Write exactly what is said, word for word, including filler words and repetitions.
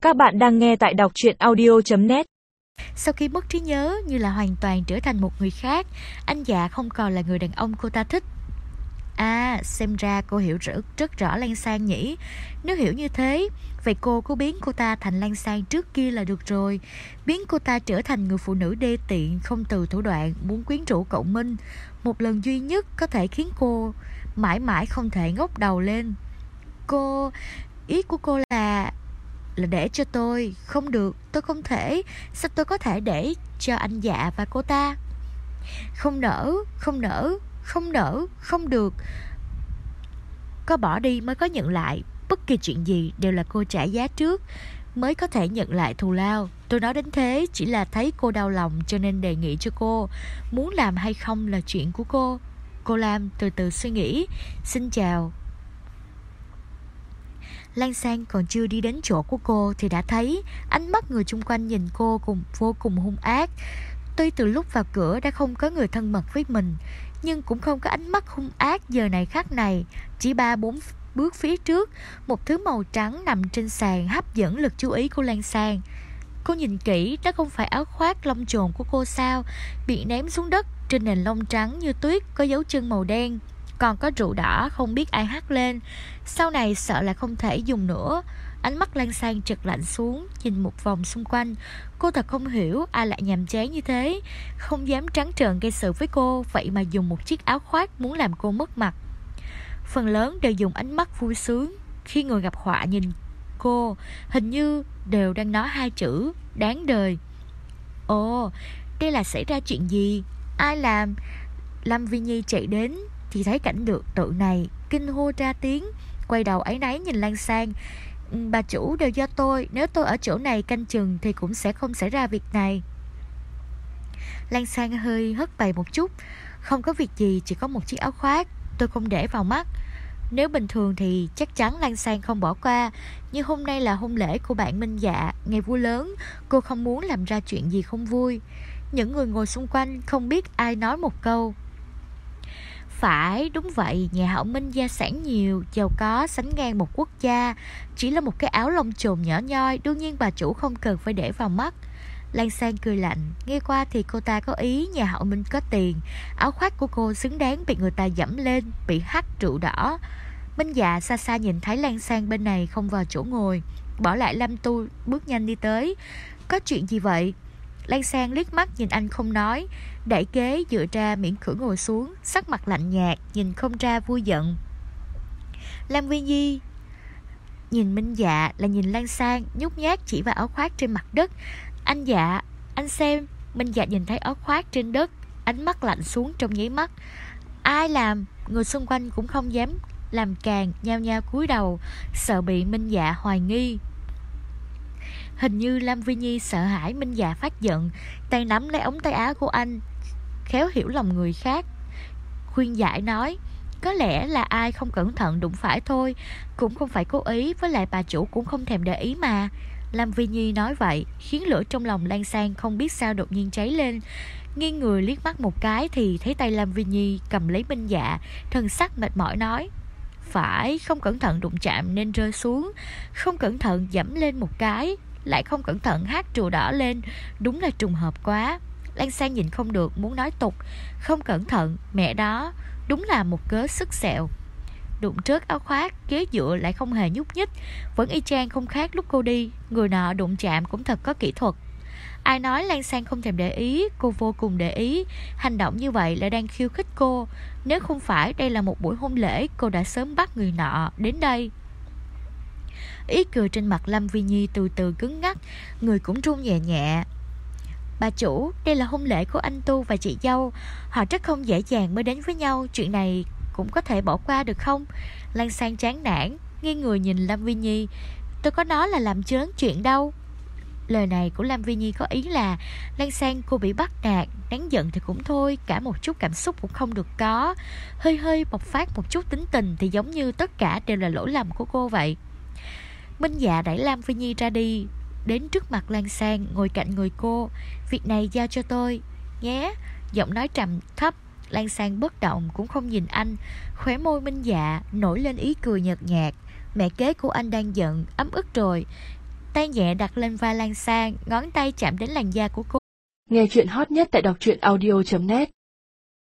Các bạn đang nghe tại đọc truyện audio chấm net. Sau khi mất trí nhớ như là hoàn toàn trở thành một người khác, anh Dạ không còn là người đàn ông cô ta thích. À, xem ra cô hiểu rất, rất rõ Lan Sang nhỉ. Nếu hiểu như thế, vậy cô cứ biến cô ta thành Lan Sang trước kia là được rồi. Biến cô ta trở thành người phụ nữ đê tiện, không từ thủ đoạn, muốn quyến rũ cậu Minh. Một lần duy nhất có thể khiến cô mãi mãi không thể ngóc đầu lên. Cô... Ý của cô là... Là để cho tôi. Không được, tôi không thể. Sao tôi có thể để cho anh Dạ và cô ta? Không nỡ, không nỡ, không nỡ, không được. Có bỏ đi mới có nhận lại. Bất kỳ chuyện gì đều là cô trả giá trước mới có thể nhận lại thù lao. Tôi nói đến thế chỉ là thấy cô đau lòng cho nên đề nghị cho cô. Muốn làm hay không là chuyện của cô. Cô Lam từ từ suy nghĩ. Xin chào. Lan Sang còn chưa đi đến chỗ của cô thì đã thấy ánh mắt người chung quanh nhìn cô cùng vô cùng hung ác. Tuy từ lúc vào cửa đã không có người thân mật với mình, nhưng cũng không có ánh mắt hung ác giờ này khắc này. Chỉ ba bốn bước phía trước, một thứ màu trắng nằm trên sàn hấp dẫn lực chú ý của Lan Sang. Cô nhìn kỹ, đó không phải áo khoác lông chồn của cô sao? Bị ném xuống đất, trên nền lông trắng như tuyết có dấu chân màu đen, còn có rượu đỏ không biết ai hắt lên. Sau này sợ là không thể dùng nữa. Ánh mắt Lan Sang trượt lạnh xuống, nhìn một vòng xung quanh. Cô thật không hiểu ai lại nhàm chán như thế, không dám trắng trợn gây sự với cô, vậy mà dùng một chiếc áo khoác muốn làm cô mất mặt. Phần lớn đều dùng ánh mắt vui sướng. Khi người gặp họa nhìn cô, hình như đều đang nói hai chữ đáng đời. Ồ, đây là xảy ra chuyện gì? Ai làm? Lâm Vi Nhi chạy đến thì thấy cảnh được tượng này, kinh hô ra tiếng, quay đầu áy náy nhìn Lan Sang. Bà chủ đều do tôi, nếu tôi ở chỗ này canh chừng thì cũng sẽ không xảy ra việc này. Lan Sang hơi hất bày một chút. Không có việc gì, chỉ có một chiếc áo khoác, tôi không để vào mắt. Nếu bình thường thì chắc chắn Lan Sang không bỏ qua, nhưng hôm nay là hôn lễ của bạn Minh Dạ, ngày vui lớn, cô không muốn làm ra chuyện gì không vui. Những người ngồi xung quanh không biết ai nói một câu. Phải, đúng vậy, nhà họ Minh gia sản nhiều, giàu có, sánh ngang một quốc gia. Chỉ là một cái áo lông chồn nhỏ nhoi, đương nhiên bà chủ không cần phải để vào mắt. Lan Sang cười lạnh, nghe qua thì cô ta có ý nhà họ Minh có tiền. Áo khoác của cô xứng đáng bị người ta dẫm lên, bị hắt rượu đỏ. Minh Dạ xa xa nhìn thấy Lan Sang bên này không vào chỗ ngồi, bỏ lại Lâm Tu bước nhanh đi tới. Có chuyện gì vậy? Lan Sang liếc mắt nhìn anh không nói, đẩy ghế dựa ra miễn cưỡng ngồi xuống, sắc mặt lạnh nhạt, nhìn không ra vui giận. Lam Vi Nhi nhìn Minh Dạ là nhìn Lan Sang, nhút nhát chỉ vào áo khoác trên mặt đất. Anh Dạ, anh xem. Minh Dạ nhìn thấy áo khoác trên đất, ánh mắt lạnh xuống trong nháy mắt. Ai làm? Người xung quanh cũng không dám làm càng, nhao nhao cúi đầu, sợ bị Minh Dạ hoài nghi. Hình như Lam Vi Nhi sợ hãi Minh Dạ phát giận, tay nắm lấy ống tay áo của anh, khéo hiểu lòng người khác, khuyên giải nói, có lẽ là ai không cẩn thận đụng phải thôi, cũng không phải cố ý, với lại bà chủ cũng không thèm để ý mà. Lam Vi Nhi nói vậy khiến lửa trong lòng Lan Sang không biết sao đột nhiên cháy lên. Nghiêng người liếc mắt một cái thì thấy tay Lam Vi Nhi cầm lấy Minh Dạ, thần sắc mệt mỏi nói, phải, không cẩn thận đụng chạm nên rơi xuống, không cẩn thận dẫm lên một cái, lại không cẩn thận hát rùa đỏ lên, đúng là trùng hợp quá. Lan Sang nhìn không được muốn nói tục, không cẩn thận, mẹ đó, đúng là một cớ sức sẹo. Đụng trớt áo khoác, ghế dựa lại không hề nhúc nhích, vẫn y chang không khác lúc cô đi. Người nọ đụng chạm cũng thật có kỹ thuật. Ai nói Lan Sang không thèm để ý, cô vô cùng để ý. Hành động như vậy là đang khiêu khích cô. Nếu không phải đây là một buổi hôn lễ, cô đã sớm bắt người nọ đến đây. Ý cười trên mặt Lâm Vi Nhi từ từ cứng ngắc, người cũng run nhẹ nhẹ. Bà chủ, đây là hôn lễ của anh Tu và chị dâu, họ rất không dễ dàng mới đến với nhau, chuyện này cũng có thể bỏ qua được không? Lan Sang chán nản, nghiêng người nhìn Lâm Vi Nhi, tôi có nói là làm chớn chuyện đâu. Lời này của Lam Vi Nhi có ý là Lan Sang cô bị bắt nạt, đáng giận thì cũng thôi, cả một chút cảm xúc cũng không được có, hơi hơi bộc phát một chút tính tình thì giống như tất cả đều là lỗi lầm của cô vậy. Minh Dạ đẩy Lam Vi Nhi ra đi, đến trước mặt Lan Sang ngồi cạnh người cô. Việc này giao cho tôi nhé. Giọng nói trầm thấp. Lan Sang bất động cũng không nhìn anh. Khóe môi Minh Dạ nổi lên ý cười nhợt nhạt. Mẹ kế của anh đang giận, ấm ức rồi. tay nhẹ đặt lên vai Lan Sang, ngón tay chạm đến làn da của cô. Nghe chuyện hot nhất tại đọc truyện audio chấm net.